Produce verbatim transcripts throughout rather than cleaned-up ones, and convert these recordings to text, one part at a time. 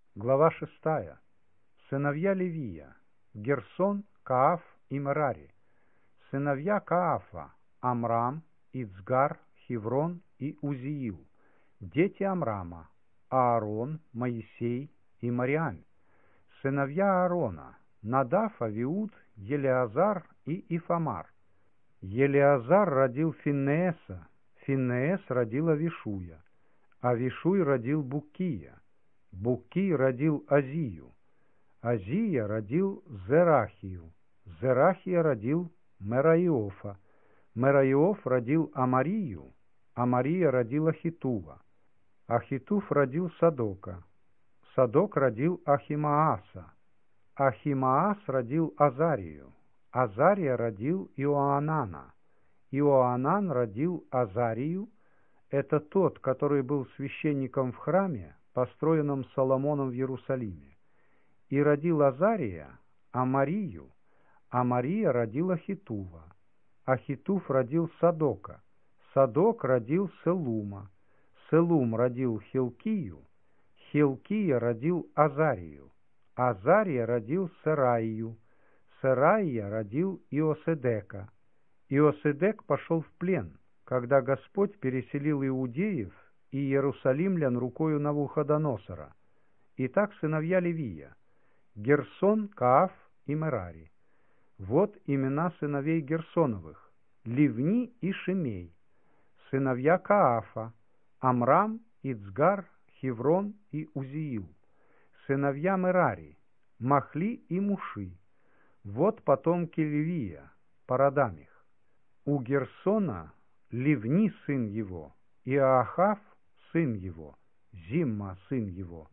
Глава шестая. Сыновья Левия: Герсон, Кааф и Мерари. Сыновья Каафа: Амрам, Ицгар, Хеврон и Узиил. Дети Амрама: Аарон, Моисей и Мариам. Сыновья Аарона: Надав, Авиуд, Елеазар и Ифамар. Елеазар родил Финееса, Финеес родил Авишуя, Авишуй родил Буккия, Буккий родил Азию, Азия родил Зерахию, Зерахия родил Мераиофа, Мераиоф родил Амарию, Амария родил Ахитува, Ахитув родил Садока, Садок родил Ахимааса, Ахимаас родил Азарию, Азария родил Иоанана, Иоанан родил Азарию, это тот, который был священником в храме, построенном Соломоном в Иерусалиме, и родил Азария Амарию, Амария родила Ахитува, Ахитув родил Садока, Садок родил Селума, Селум родил Хилкию, Хилкия родил Азарию, Азария родил Сераию, Сераия родил Иоседека. Иоседек пошел в плен, когда Господь переселил иудеев и иерусалимлян рукою Навуходоносора. Итак, сыновья Левия: Герсон, Кааф и Мерари. Вот имена сыновей Герсоновых: Ливни и Шимей. Сыновья Каафа: Амрам, Ицгар, Хеврон и Узиил. Сыновья Мерари: Махли и Муши. Вот потомки Левия по родам их. У Герсона Ливни сын его, Иоахав сын его, Зимма сын его,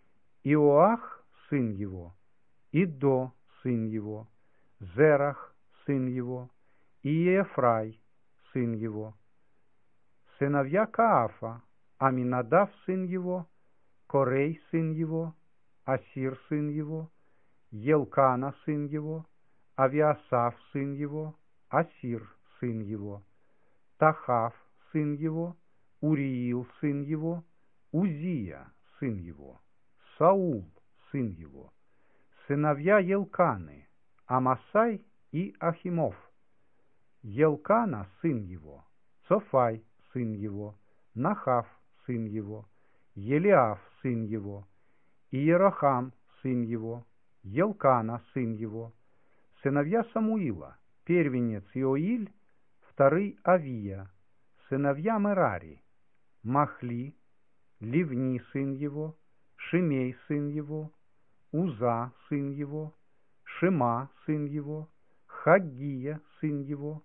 Иоах сын его, Идо сын его, Зерах сын его, Иефрай сын его. Сыновья Каафа: Аминадав сын его, Корей сын его, Асир сын его, Елкана сын его, Авиасав сын его, Асир сын его, Тахав сын его, Уриил сын его, Узия сын его, Саул сын его. Сыновья Елканы: Амасай и Ахимов. Елкана сын его, Цофай сын его, Нахав сын его, Елиав сын его, Иерохам сын его, Елкана сын его. Сыновья Самуила: первенец Иоиль, вторый Авия. Сыновья Мерари: Махли, Ливни сын его, Шимей сын его, Уза сын его, Шима сын его, Хаггия сын его,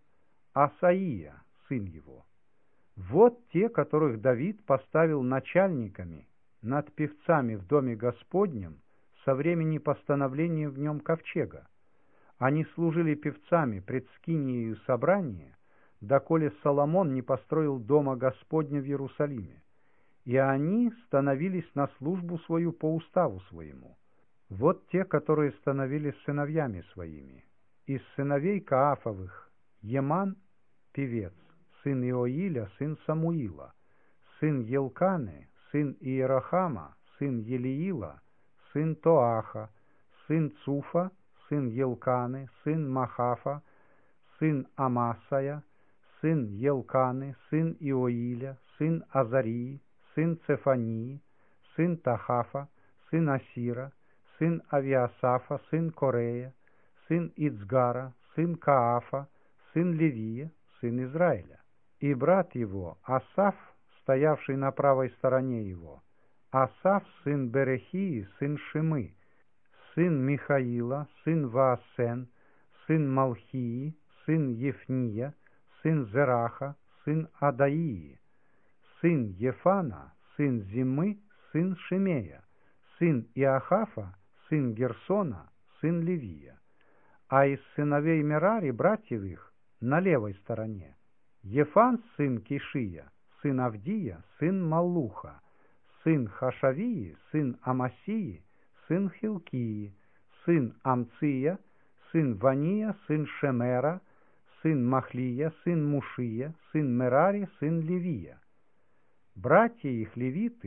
Асаия сын его. Вот те, которых Давид поставил начальниками над певцами в доме Господнем со времени постановления в нем ковчега. Они служили певцами пред скиниею собрания, доколе Соломон не построил дома Господня в Иерусалиме, и они становились на службу свою по уставу своему. Вот те, которые становились сыновьями своими. Из сыновей Каафовых: Еман, певец, сын Иоиля, сын Самуила, сын Елканы, сын Иерохама, сын Елиила, сын Тоаха, сын Цуфа, сын Елканы, сын Махафа, сын Амасая, сын Елканы, сын Иоиля, сын Азарии, сын Цефании, сын Тахафа, сын Асира, сын Авиасафа, сын Корея, сын Ицгара, сын Каафа, сын Левия, сын Израиля. И брат его Асаф, стоявший на правой стороне его, Асаф сын Берехии, сын Шимы, сын Михаила, сын Ваасен, сын Малхии, сын Ефния, сын Зераха, сын Адаии, сын Ефана, сын Зимы, сын Шимея, сын Иохафа, сын Герсона, сын Левия. А из сыновей Мерари, братьев их, на левой стороне: Ефан сын Кишия, сын Авдия, сын Маллуха, сын Хашавии, сын Амасии, сын Хилкии, сын Амция, сын Вания, сын Шемера, сын Махлия, сын Мушия, сын Мерари, сын Левия. Братья их левиты: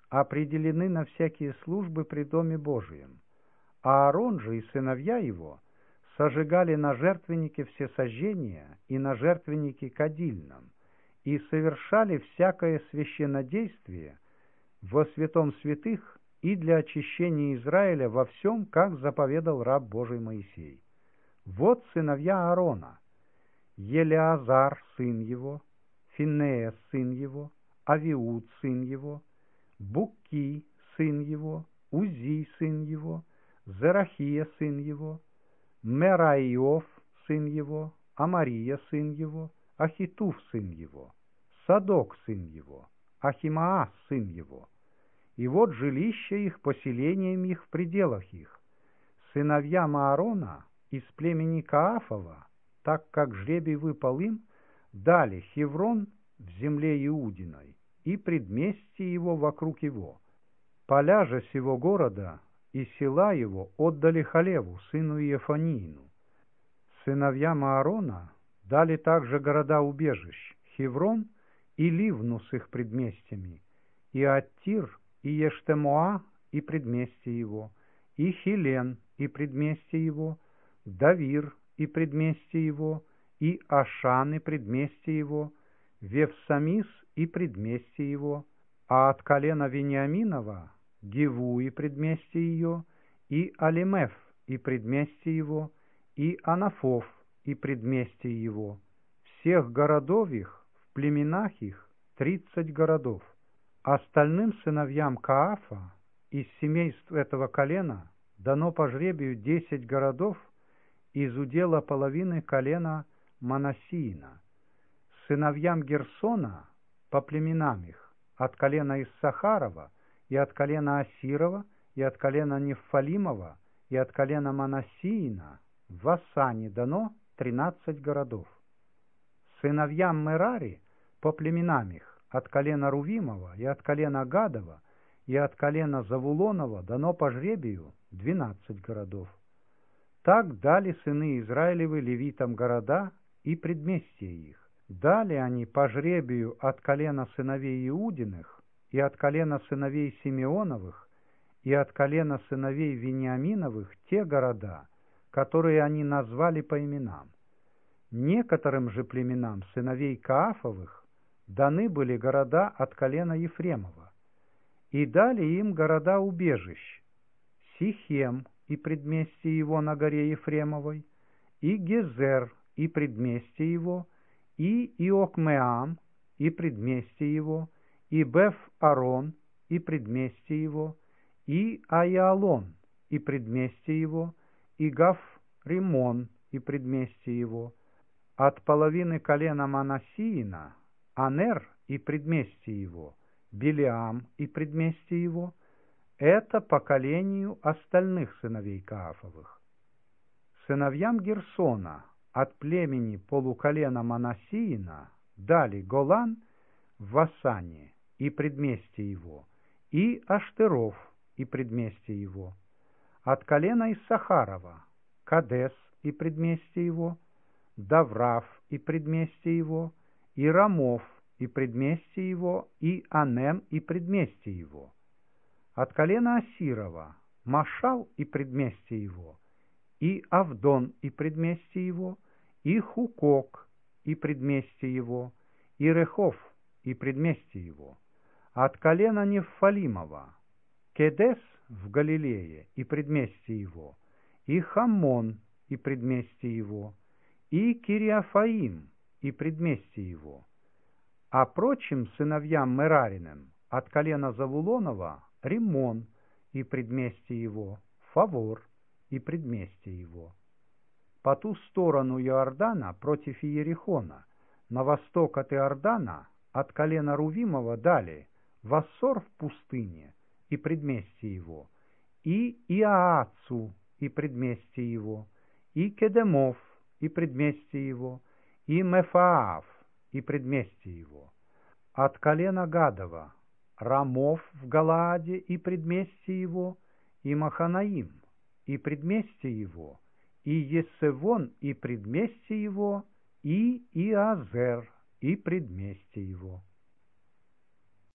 определены на всякие службы при Доме Божием. Аарон же и сыновья его сожигали на жертвеннике всесожжения и на жертвеннике кадильном, и совершали всякое священнодействие во святом святых и для очищения Израиля во всем, как заповедал раб Божий Моисей. Вот сыновья Аарона: Елеазар, сын его, Финеас, сын его, Авиуд, сын его, Букки, сын его, Узи, сын его, Зерахия, сын его, Мераиов, сын его, Амария, сын его, Ахитуф, сын его, Садок, сын его, Ахимаас, сын его. И вот жилище их, поселением их в пределах их. Сыновьям Аарона из племени Каафова, так как жребий выпал им, дали Хеврон в земле Иудиной и предместье его вокруг его. Поля же сего города и села его отдали Халеву, сыну Иефаниину. Сыновьям Аарона дали также города-убежищ Хеврон и Ливну с их предместьями, и Аттир, и Ештемоа, и предместье его, и Хилен, и предместье его, Давир, и предместье его, и Ашан, и предместье его, Вевсамис, и предместье его, а от колена Вениаминова Геву, и предместье ее, и Алимеф, и предместье его, и Анафов, и предместье его. Всех городов их, в племенах их, тридцать городов. Остальным сыновьям Каафа из семейств этого колена дано по жребию десять городов из удела половины колена Манассиина. Сыновьям Герсона по племенам их от колена Иссахарова и от колена Асирова и от колена Неффалимова и от колена Манассиина в Вассане дано тринадцать городов. Сыновьям Мерари по племенам их от колена Рувимова и от колена Гадова и от колена Завулонова дано по жребию двенадцать городов. Так дали сыны Израилевы левитам города и предместья их. Дали они по жребию от колена сыновей Иудиных и от колена сыновей Симеоновых и от колена сыновей Вениаминовых те города, которые они назвали по именам. Некоторым же племенам сыновей Каафовых даны были города от колена Ефремова, и дали им города-убежищ: Сихем и предместье его на горе Ефремовой, и Гезер и предместье его, и Иокмеам и предместье его, и Беф-Арон и предместье его, и Аиалон и предместье его, и Гав-Римон и предместье его. От половины колена Манассиина Анер и предместье его, Билеам и предместье его. Это поколению остальных сыновей Каафовых. Сыновьям Герсона от племени полуколена Манассиина дали Голан в Вассане и предместье его, и Аштеров и предместье его. От колена Иссахарова Кадес и предместье его, Даврав и предместье его, и Рамов и предместье его, и Анем и предместье его. От колена Асирова Машал и предместье его, и Авдон и предместье его, и Хукок и предместье его, и Рехов и предместье его. От колена Неффалимова Кедес в Галилее и предместье его, и Хамон и предместье его, и Кириафаим и предместье его. А прочим сыновьям Мерариным от колена Завулонова Риммон и предместье его, Фавор и предместье его. По ту сторону Иордана против Иерихона, на восток от Иордана, от колена Рувимова дали Вассор в пустыне и предместье его, и Иаацу и предместье его, и Кедемов и предместье его, и Мефаав и предместье его. От колена Гадова Рамов в Галааде и предместье его, и Маханаим и предместье его, и Есевон и предместье его, и Иазер и предместье его.